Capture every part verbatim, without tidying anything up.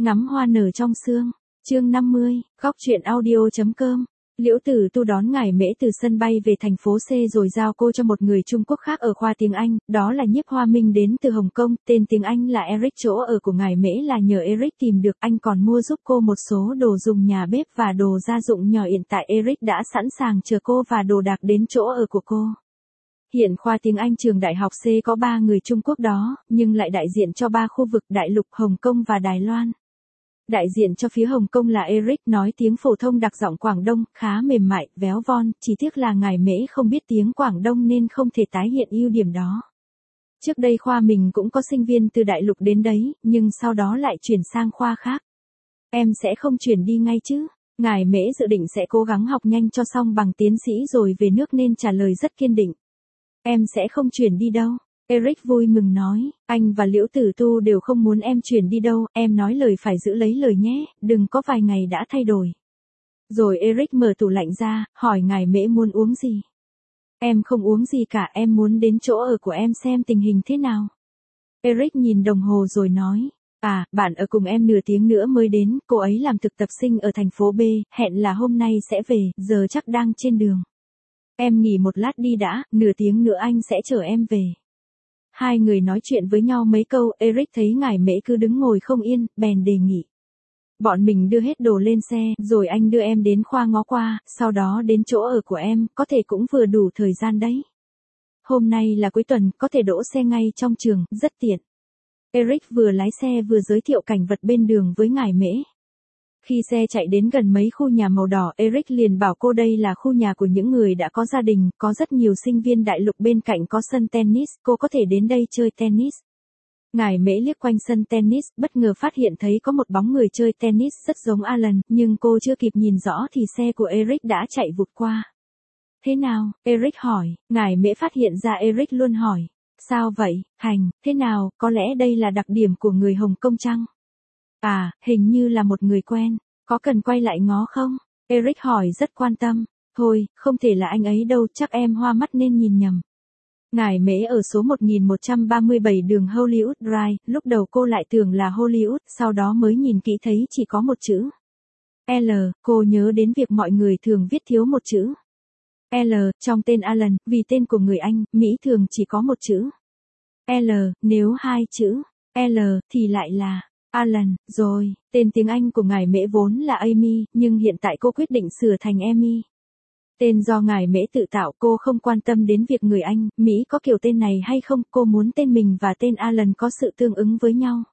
Ngắm hoa nở trong sương. Chương năm mươi, góc truyện audio chấm com. Liễu Tử Tu đón Ngải Mễ từ sân bay về thành phố C rồi giao cô cho một người Trung Quốc khác ở khoa tiếng Anh, đó là Nhiếp Hoa Minh đến từ Hồng Kông, tên tiếng Anh là Eric. Chỗ ở của Ngải Mễ là nhờ Eric tìm được, anh còn mua giúp cô một số đồ dùng nhà bếp và đồ gia dụng nhỏ. Hiện tại Eric đã sẵn sàng chờ cô và đồ đạc đến chỗ ở của cô. Hiện khoa tiếng Anh trường đại học C có ba người Trung Quốc đó, nhưng lại đại diện cho ba khu vực Đại Lục, Hồng Kông và Đài Loan. Đại diện cho phía Hồng Kông là Eric, nói tiếng phổ thông đặc giọng Quảng Đông, khá mềm mại, véo von, chỉ tiếc là Ngải Mễ không biết tiếng Quảng Đông nên không thể tái hiện ưu điểm đó. Trước đây khoa mình cũng có sinh viên từ Đại Lục đến đấy, nhưng sau đó lại chuyển sang khoa khác. Em sẽ không chuyển đi ngay chứ? Ngải Mễ dự định sẽ cố gắng học nhanh cho xong bằng tiến sĩ rồi về nước nên trả lời rất kiên định. Em sẽ không chuyển đi đâu. Eric vui mừng nói, anh và Liễu Tử Tu đều không muốn em chuyển đi đâu, em nói lời phải giữ lấy lời nhé, đừng có vài ngày đã thay đổi. Rồi Eric mở tủ lạnh ra, hỏi Ngải Mễ muốn uống gì. Em không uống gì cả, em muốn đến chỗ ở của em xem tình hình thế nào. Eric nhìn đồng hồ rồi nói, à, bạn ở cùng em nửa tiếng nữa mới đến, cô ấy làm thực tập sinh ở thành phố B, hẹn là hôm nay sẽ về, giờ chắc đang trên đường. Em nghỉ một lát đi đã, nửa tiếng nữa anh sẽ chở em về. Hai người nói chuyện với nhau mấy câu, Eric thấy Ngải Mễ cứ đứng ngồi không yên, bèn đề nghị. Bọn mình đưa hết đồ lên xe, rồi anh đưa em đến khoa ngó qua, sau đó đến chỗ ở của em, có thể cũng vừa đủ thời gian đấy. Hôm nay là cuối tuần, có thể đỗ xe ngay trong trường, rất tiện. Eric vừa lái xe vừa giới thiệu cảnh vật bên đường với Ngải Mễ. Khi xe chạy đến gần mấy khu nhà màu đỏ, Eric liền bảo cô đây là khu nhà của những người đã có gia đình, có rất nhiều sinh viên Đại Lục, bên cạnh có sân tennis, cô có thể đến đây chơi tennis. Ngải Mễ liếc quanh sân tennis, bất ngờ phát hiện thấy có một bóng người chơi tennis rất giống Alan, nhưng cô chưa kịp nhìn rõ thì xe của Eric đã chạy vụt qua. Thế nào? Eric hỏi. Ngải Mễ phát hiện ra Eric luôn hỏi. Sao vậy? Hành, thế nào, có lẽ đây là đặc điểm của người Hồng Kông chăng? À, hình như là một người quen, có cần quay lại ngó không? Eric hỏi rất quan tâm. Thôi, không thể là anh ấy đâu, chắc em hoa mắt nên nhìn nhầm. Ngải Mễ ở số một nghìn một trăm ba mươi bảy đường Hollywood Drive, lúc đầu cô lại tưởng là Hollywood, sau đó mới nhìn kỹ thấy chỉ có một chữ L, cô nhớ đến việc mọi người thường viết thiếu một chữ L, trong tên Alan, vì tên của người Anh, Mỹ thường chỉ có một chữ L, nếu hai chữ L, thì lại là Alan, rồi, tên tiếng Anh của Ngải Mễ vốn là Amy, nhưng hiện tại cô quyết định sửa thành Amy. Tên do Ngải Mễ tự tạo, cô không quan tâm đến việc người Anh, Mỹ có kiểu tên này hay không, cô muốn tên mình và tên Alan có sự tương ứng với nhau.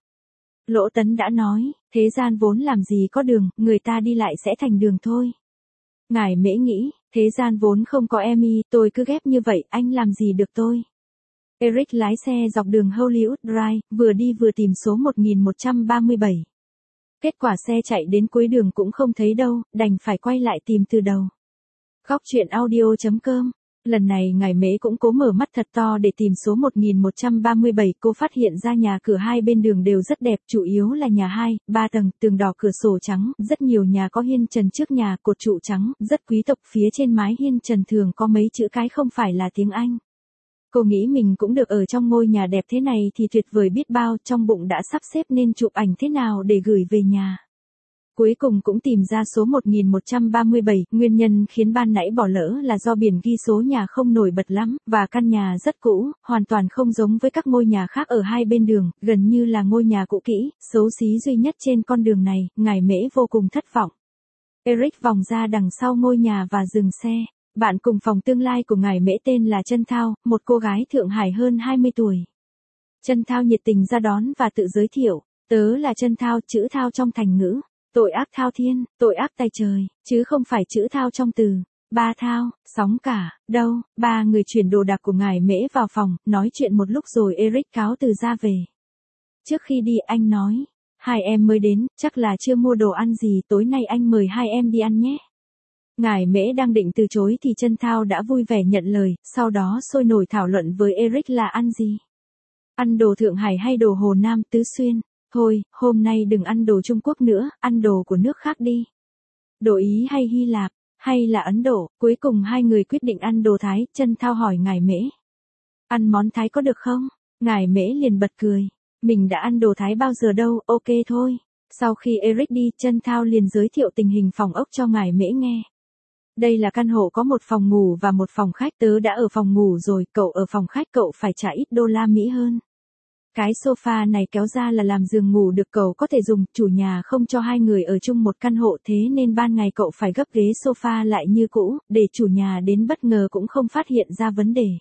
Lỗ Tấn đã nói, thế gian vốn làm gì có đường, người ta đi lại sẽ thành đường thôi. Ngải Mễ nghĩ, thế gian vốn không có Amy, tôi cứ ghép như vậy, anh làm gì được tôi. Eric lái xe dọc đường Hollywood Drive, vừa đi vừa tìm số một nghìn một trăm ba mươi bảy. Kết quả xe chạy đến cuối đường cũng không thấy đâu, đành phải quay lại tìm từ đầu. Góc truyện audio chấm com. Lần này Ngải Mễ cũng cố mở mắt thật to để tìm số một nghìn một trăm ba mươi bảy, cô phát hiện ra nhà cửa hai bên đường đều rất đẹp, chủ yếu là nhà hai, ba tầng, tường đỏ cửa sổ trắng, rất nhiều nhà có hiên trần trước nhà, cột trụ trắng, rất quý tộc, phía trên mái hiên trần thường có mấy chữ cái không phải là tiếng Anh. Cô nghĩ mình cũng được ở trong ngôi nhà đẹp thế này thì tuyệt vời biết bao, trong bụng đã sắp xếp nên chụp ảnh thế nào để gửi về nhà. Cuối cùng cũng tìm ra số một nghìn một trăm ba mươi bảy, nguyên nhân khiến ban nãy bỏ lỡ là do biển ghi số nhà không nổi bật lắm, và căn nhà rất cũ, hoàn toàn không giống với các ngôi nhà khác ở hai bên đường, gần như là ngôi nhà cũ kỹ, xấu xí duy nhất trên con đường này. Ngải Mễ vô cùng thất vọng. Eric vòng ra đằng sau ngôi nhà và dừng xe. Bạn cùng phòng tương lai của Ngải Mễ tên là Trân Thao, một cô gái Thượng Hải hơn hai mươi tuổi. Trân Thao nhiệt tình ra đón và tự giới thiệu, tớ là Trân Thao, chữ Thao trong thành ngữ, tội ác thao thiên, tội ác tay trời, chứ không phải chữ Thao trong từ ba thao, sóng cả, đâu. Ba người chuyển đồ đạc của Ngải Mễ vào phòng, nói chuyện một lúc rồi Eric cáo từ ra về. Trước khi đi anh nói, hai em mới đến, chắc là chưa mua đồ ăn gì, tối nay anh mời hai em đi ăn nhé. Ngải Mễ đang định từ chối thì Trân Thao đã vui vẻ nhận lời, sau đó sôi nổi thảo luận với Eric là ăn gì. Ăn đồ Thượng Hải hay đồ Hồ Nam Tứ Xuyên? Thôi, hôm nay đừng ăn đồ Trung Quốc nữa, ăn đồ của nước khác đi. Đồ Ý hay Hy Lạp, hay là Ấn Độ? Cuối cùng hai người quyết định ăn đồ Thái. Trân Thao hỏi Ngải Mễ, ăn món Thái có được không? Ngải Mễ liền bật cười, mình đã ăn đồ Thái bao giờ đâu, ok thôi. Sau khi Eric đi, Trân Thao liền giới thiệu tình hình phòng ốc cho ngài Mễ nghe. Đây là căn hộ có một phòng ngủ và một phòng khách, tớ đã ở phòng ngủ rồi, cậu ở phòng khách cậu phải trả ít đô la Mỹ hơn. Cái sofa này kéo ra là làm giường ngủ được, cậu có thể dùng, chủ nhà không cho hai người ở chung một căn hộ, thế nên ban ngày cậu phải gấp ghế sofa lại như cũ, để chủ nhà đến bất ngờ cũng không phát hiện ra vấn đề.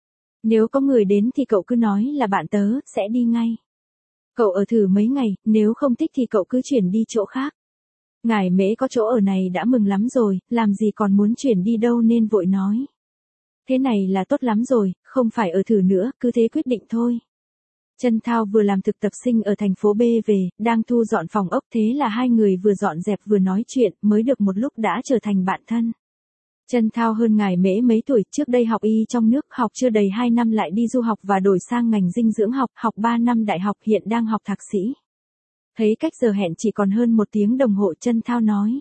Nếu có người đến thì cậu cứ nói là bạn tớ, sẽ đi ngay. Cậu ở thử mấy ngày, nếu không thích thì cậu cứ chuyển đi chỗ khác. Ngài Mễ có chỗ ở này đã mừng lắm rồi, làm gì còn muốn chuyển đi đâu nên vội nói. Thế này là tốt lắm rồi, không phải ở thử nữa, cứ thế quyết định thôi. Trân Thao vừa làm thực tập sinh ở thành phố B về, đang thu dọn phòng ốc, thế là hai người vừa dọn dẹp vừa nói chuyện, mới được một lúc đã trở thành bạn thân. Trân Thao hơn ngài Mễ mấy tuổi, trước đây học y trong nước, học chưa đầy hai năm lại đi du học và đổi sang ngành dinh dưỡng học, học ba năm đại học, hiện đang học thạc sĩ. Thấy cách giờ hẹn chỉ còn hơn một tiếng đồng hồ, Trân Thao nói.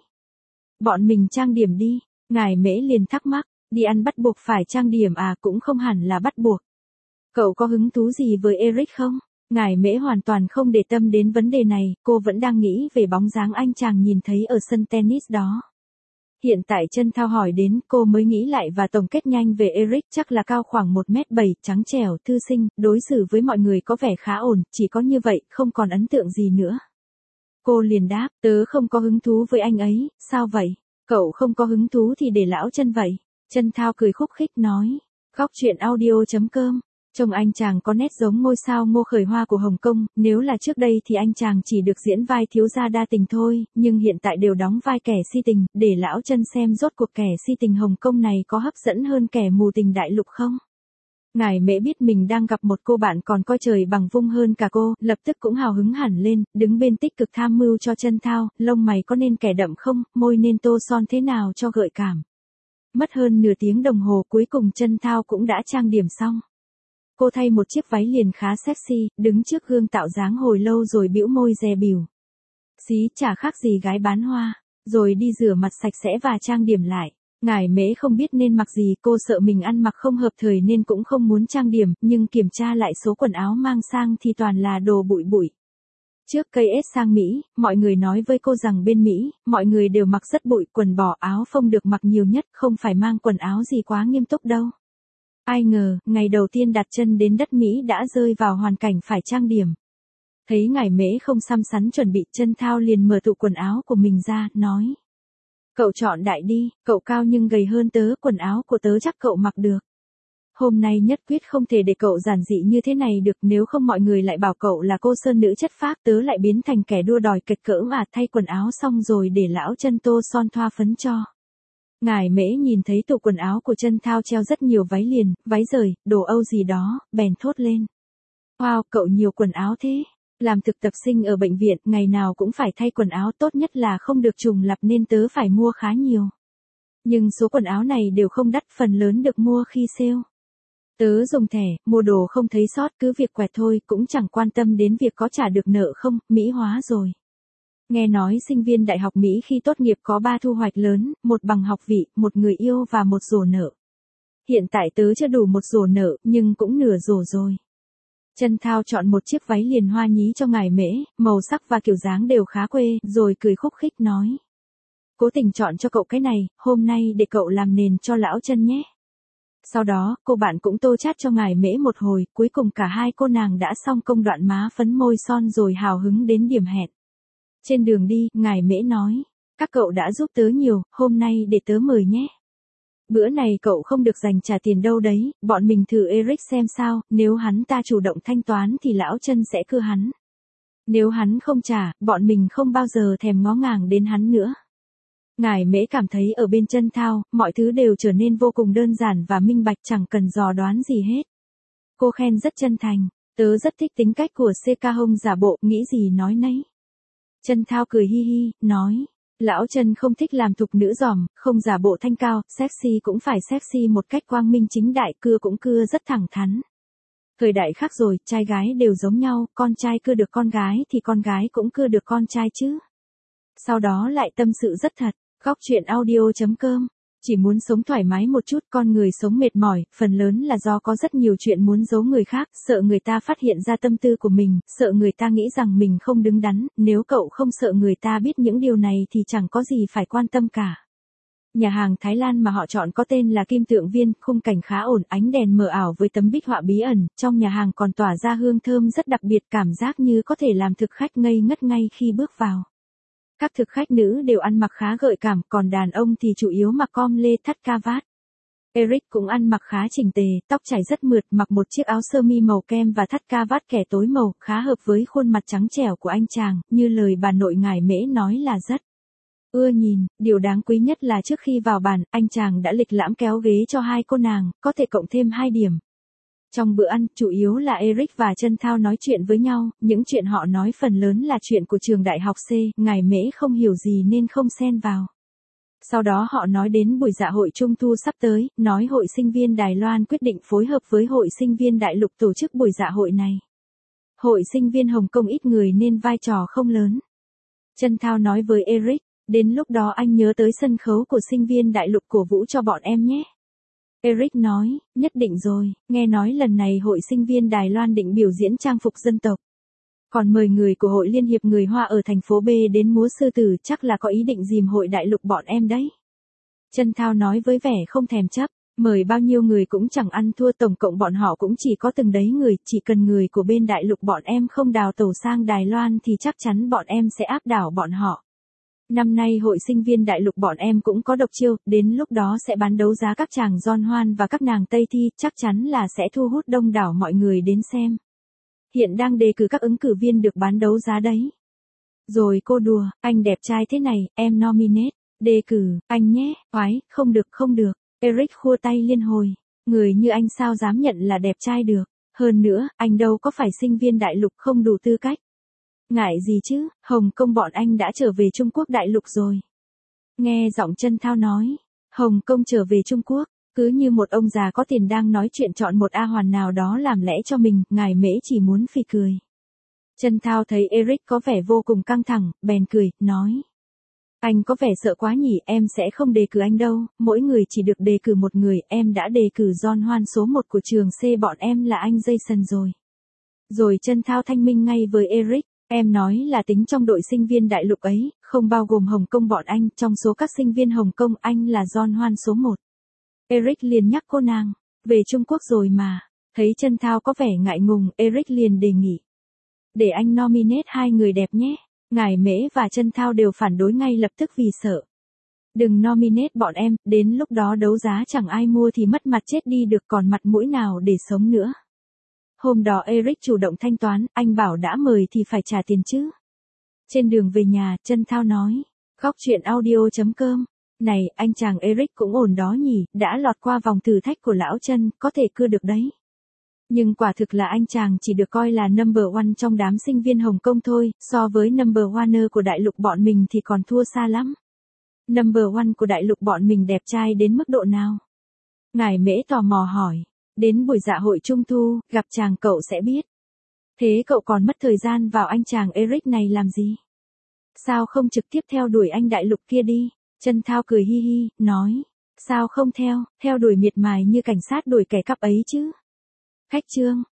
Bọn mình trang điểm đi, ngài Mễ liền thắc mắc, đi ăn bắt buộc phải trang điểm à? Cũng không hẳn là bắt buộc. Cậu có hứng thú gì với Eric không? Ngài Mễ hoàn toàn không để tâm đến vấn đề này, cô vẫn đang nghĩ về bóng dáng anh chàng nhìn thấy ở sân tennis đó. Hiện tại Trân Thao hỏi đến, cô mới nghĩ lại và tổng kết nhanh về Eric, chắc là cao khoảng một mét bảy, trắng trẻo, thư sinh, đối xử với mọi người có vẻ khá ổn, chỉ có như vậy, không còn ấn tượng gì nữa. Cô liền đáp, tớ không có hứng thú với anh ấy, sao vậy? Cậu không có hứng thú thì để lão Trân vậy. Trân Thao cười khúc khích nói, góc chuyện audio chấm com. Trông anh chàng có nét giống ngôi sao Ngô Khởi Hoa của Hồng Kông, nếu là trước đây thì anh chàng chỉ được diễn vai thiếu gia đa tình thôi, nhưng hiện tại đều đóng vai kẻ si tình, để lão Trân xem rốt cuộc kẻ si tình Hồng Kông này có hấp dẫn hơn kẻ mù tình đại lục không. Ngài Mễ biết mình đang gặp một cô bạn còn coi trời bằng vung hơn cả cô, lập tức cũng hào hứng hẳn lên, đứng bên tích cực tham mưu cho Trân Thao, lông mày có nên kẻ đậm không, môi nên tô son thế nào cho gợi cảm. Mất hơn nửa tiếng đồng hồ, cuối cùng Trân Thao cũng đã trang điểm xong. Cô thay một chiếc váy liền khá sexy, đứng trước gương tạo dáng hồi lâu rồi bĩu môi dè bỉu. Xí, chả khác gì gái bán hoa, rồi đi rửa mặt sạch sẽ và trang điểm lại. Ngài Mễ không biết nên mặc gì, cô sợ mình ăn mặc không hợp thời nên cũng không muốn trang điểm, nhưng kiểm tra lại số quần áo mang sang thì toàn là đồ bụi bụi. Trước cây ết sang Mỹ, mọi người nói với cô rằng bên Mỹ, mọi người đều mặc rất bụi, quần bò áo phông được mặc nhiều nhất, không phải mang quần áo gì quá nghiêm túc đâu. Ai ngờ, ngày đầu tiên đặt chân đến đất Mỹ đã rơi vào hoàn cảnh phải trang điểm. Thấy ngài Mễ không xăm xắn chuẩn bị, Trân Thao liền mở tủ quần áo của mình ra, nói. Cậu chọn đại đi, cậu cao nhưng gầy hơn tớ, quần áo của tớ chắc cậu mặc được. Hôm nay nhất quyết không thể để cậu giản dị như thế này được, nếu không mọi người lại bảo cậu là cô sơn nữ chất phác, tớ lại biến thành kẻ đua đòi kịch cỡ mà. Thay quần áo xong rồi để lão Trân tô son thoa phấn cho. Ngài Mễ nhìn thấy tủ quần áo của Trân Thao treo rất nhiều váy liền, váy rời, đồ Âu gì đó, bèn thốt lên. Wow, cậu nhiều quần áo thế. Làm thực tập sinh ở bệnh viện, ngày nào cũng phải thay quần áo, tốt nhất là không được trùng lặp nên tớ phải mua khá nhiều. Nhưng số quần áo này đều không đắt, phần lớn được mua khi sale. Tớ dùng thẻ, mua đồ không thấy sót, cứ việc quẹt thôi, cũng chẳng quan tâm đến việc có trả được nợ không, Mỹ hóa rồi. Nghe nói sinh viên đại học Mỹ khi tốt nghiệp có ba thu hoạch lớn, một bằng học vị, một người yêu và một rổ nợ. Hiện tại tớ chưa đủ một rổ nợ, nhưng cũng nửa rổ rồi. Trân Thao chọn một chiếc váy liền hoa nhí cho ngài Mễ, màu sắc và kiểu dáng đều khá quê, rồi cười khúc khích nói. Cố tình chọn cho cậu cái này, hôm nay để cậu làm nền cho lão Trân nhé. Sau đó, cô bạn cũng tô chát cho ngài Mễ một hồi, cuối cùng cả hai cô nàng đã xong công đoạn má phấn môi son rồi hào hứng đến điểm hẹn. Trên đường đi, ngài Mễ nói, các cậu đã giúp tớ nhiều, hôm nay để tớ mời nhé. Bữa này cậu không được dành trả tiền đâu đấy, bọn mình thử Eric xem sao, nếu hắn ta chủ động thanh toán thì lão Trân sẽ cưa hắn. Nếu hắn không trả, bọn mình không bao giờ thèm ngó ngàng đến hắn nữa. Ngài Mễ cảm thấy ở bên Trân Thao, mọi thứ đều trở nên vô cùng đơn giản và minh bạch, chẳng cần dò đoán gì hết. Cô khen rất chân thành, tớ rất thích tính cách của xê ca Hông giả bộ, nghĩ gì nói nấy. Trân Thao cười hi hi, nói, lão Trân không thích làm thục nữ giòm, không giả bộ thanh cao, sexy cũng phải sexy một cách quang minh chính đại, cưa cũng cưa rất thẳng thắn. Thời đại khác rồi, trai gái đều giống nhau, con trai cưa được con gái thì con gái cũng cưa được con trai chứ. Sau đó lại tâm sự rất thật, góc chuyện audio chấm com Chỉ muốn sống thoải mái một chút, con người sống mệt mỏi, phần lớn là do có rất nhiều chuyện muốn giấu người khác, sợ người ta phát hiện ra tâm tư của mình, sợ người ta nghĩ rằng mình không đứng đắn, nếu cậu không sợ người ta biết những điều này thì chẳng có gì phải quan tâm cả. Nhà hàng Thái Lan mà họ chọn có tên là Kim Tượng Viên, khung cảnh khá ổn, ánh đèn mờ ảo với tấm bích họa bí ẩn, trong nhà hàng còn tỏa ra hương thơm rất đặc biệt, cảm giác như có thể làm thực khách ngây ngất ngay khi bước vào. Các thực khách nữ đều ăn mặc khá gợi cảm, còn đàn ông thì chủ yếu mặc com lê thắt ca vát. Eric cũng ăn mặc khá chỉnh tề, tóc chảy rất mượt, mặc một chiếc áo sơ mi màu kem và thắt ca vát kẻ tối màu, khá hợp với khuôn mặt trắng trẻo của anh chàng, như lời bà nội ngài Mễ nói là rất ưa nhìn. Điều đáng quý nhất là trước khi vào bàn, anh chàng đã lịch lãm kéo ghế cho hai cô nàng, có thể cộng thêm hai điểm. Trong bữa ăn, chủ yếu là Eric và Trân Thao nói chuyện với nhau, những chuyện họ nói phần lớn là chuyện của trường đại học C, ngài Mễ không hiểu gì nên không xen vào. Sau đó họ nói đến buổi dạ hội trung thu sắp tới, nói hội sinh viên Đài Loan quyết định phối hợp với hội sinh viên đại lục tổ chức buổi dạ hội này. Hội sinh viên Hồng Kông ít người nên vai trò không lớn. Trân Thao nói với Eric, đến lúc đó anh nhớ tới sân khấu của sinh viên đại lục cổ vũ cho bọn em nhé. Eric nói, nhất định rồi, nghe nói lần này hội sinh viên Đài Loan định biểu diễn trang phục dân tộc. Còn mời người của hội Liên hiệp người Hoa ở thành phố B đến múa sư tử, chắc là có ý định dìm hội đại lục bọn em đấy. Trân Thao nói với vẻ không thèm chấp, mời bao nhiêu người cũng chẳng ăn thua, tổng cộng bọn họ cũng chỉ có từng đấy người, chỉ cần người của bên đại lục bọn em không đào tẩu sang Đài Loan thì chắc chắn bọn em sẽ áp đảo bọn họ. Năm nay hội sinh viên đại lục bọn em cũng có độc chiêu, đến lúc đó sẽ bán đấu giá các chàng John Hoan và các nàng Tây Thi, chắc chắn là sẽ thu hút đông đảo mọi người đến xem. Hiện đang đề cử các ứng cử viên được bán đấu giá đấy. Rồi cô đùa, anh đẹp trai thế này, em nominate, đề cử, anh nhé, oái, không được không được, Eric khua tay liên hồi, người như anh sao dám nhận là đẹp trai được, hơn nữa, anh đâu có phải sinh viên đại lục không đủ tư cách. Ngại gì chứ, Hồng Kông bọn anh đã trở về Trung Quốc đại lục rồi. Nghe giọng Trân Thao nói, Hồng Kông trở về Trung Quốc, cứ như một ông già có tiền đang nói chuyện chọn một A hoàn nào đó làm lẽ cho mình, ngài Mễ chỉ muốn phì cười. Trân Thao thấy Eric có vẻ vô cùng căng thẳng, bèn cười, nói. Anh có vẻ sợ quá nhỉ, em sẽ không đề cử anh đâu, mỗi người chỉ được đề cử một người, em đã đề cử John Hoan số một của trường C bọn em là anh Jason rồi. Rồi Trân Thao thanh minh ngay với Eric. Em nói là tính trong đội sinh viên đại lục ấy, không bao gồm Hồng Kông bọn anh, trong số các sinh viên Hồng Kông anh là John Hoan số một. Eric liền nhắc cô nàng, về Trung Quốc rồi mà, thấy Trân Thao có vẻ ngại ngùng, Eric liền đề nghị. Để anh nominate hai người đẹp nhé, ngài Mễ và Trân Thao đều phản đối ngay lập tức vì sợ. Đừng nominate bọn em, đến lúc đó đấu giá chẳng ai mua thì mất mặt chết đi được, còn mặt mũi nào để sống nữa. Hôm đó Eric chủ động thanh toán, anh bảo đã mời thì phải trả tiền chứ. Trên đường về nhà, Trân Thao nói, góc truyện audio chấm com. Này, anh chàng Eric cũng ổn đó nhỉ, đã lọt qua vòng thử thách của lão Trân, có thể cưa được đấy. Nhưng quả thực là anh chàng chỉ được coi là number one trong đám sinh viên Hồng Kông thôi, so với number one của đại lục bọn mình thì còn thua xa lắm. Number one của đại lục bọn mình đẹp trai đến mức độ nào? Ngài Mễ tò mò hỏi. Đến buổi dạ hội trung thu, gặp chàng cậu sẽ biết. Thế cậu còn mất thời gian vào anh chàng Eric này làm gì? Sao không trực tiếp theo đuổi anh đại lục kia đi? Trân Thao cười hi hi, nói. Sao không theo, theo đuổi miệt mài như cảnh sát đuổi kẻ cắp ấy chứ? Khách trương,